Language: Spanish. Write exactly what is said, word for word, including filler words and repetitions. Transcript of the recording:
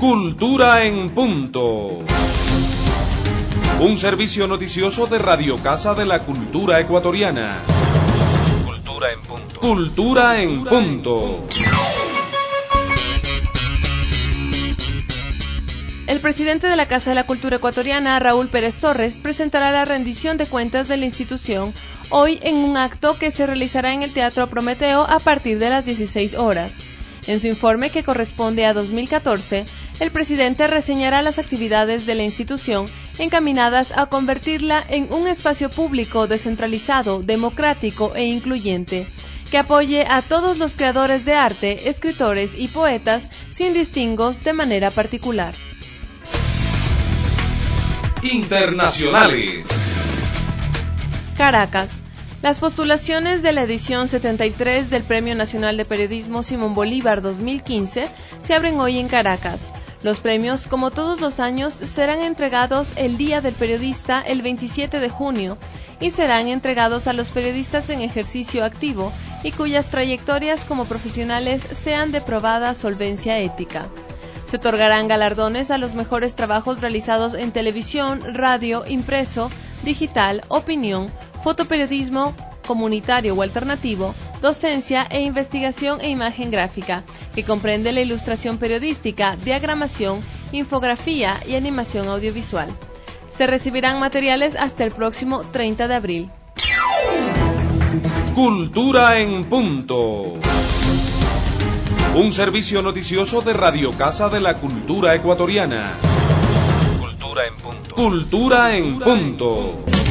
Cultura en Punto. Un servicio noticioso de Radio Casa de la Cultura Ecuatoriana. Cultura en Punto. Cultura en Punto. El presidente de la Casa de la Cultura Ecuatoriana, Raúl Pérez Torres, presentará la rendición de cuentas de la institución hoy en un acto que se realizará en el Teatro Prometeo a partir de las dieciséis horas. En su informe, que corresponde a dos mil catorce, el presidente reseñará las actividades de la institución encaminadas a convertirla en un espacio público descentralizado, democrático e incluyente, que apoye a todos los creadores de arte, escritores y poetas sin distingos de manera particular. Internacionales. Caracas. Las postulaciones de la edición setenta y tres del Premio Nacional de Periodismo Simón Bolívar dos mil quince se abren hoy en Caracas. Los premios, como todos los años, serán entregados el Día del Periodista el veintisiete de junio y serán entregados a los periodistas en ejercicio activo y cuyas trayectorias como profesionales sean de probada solvencia ética. Se otorgarán galardones a los mejores trabajos realizados en televisión, radio, impreso, digital, opinión, fotoperiodismo comunitario o alternativo, docencia e investigación e imagen gráfica, que comprende la ilustración periodística, diagramación, infografía y animación audiovisual. Se recibirán materiales hasta el próximo treinta de abril. Cultura en Punto. Un servicio noticioso de Radio Casa de la Cultura Ecuatoriana. Cultura en Punto. Cultura en Punto.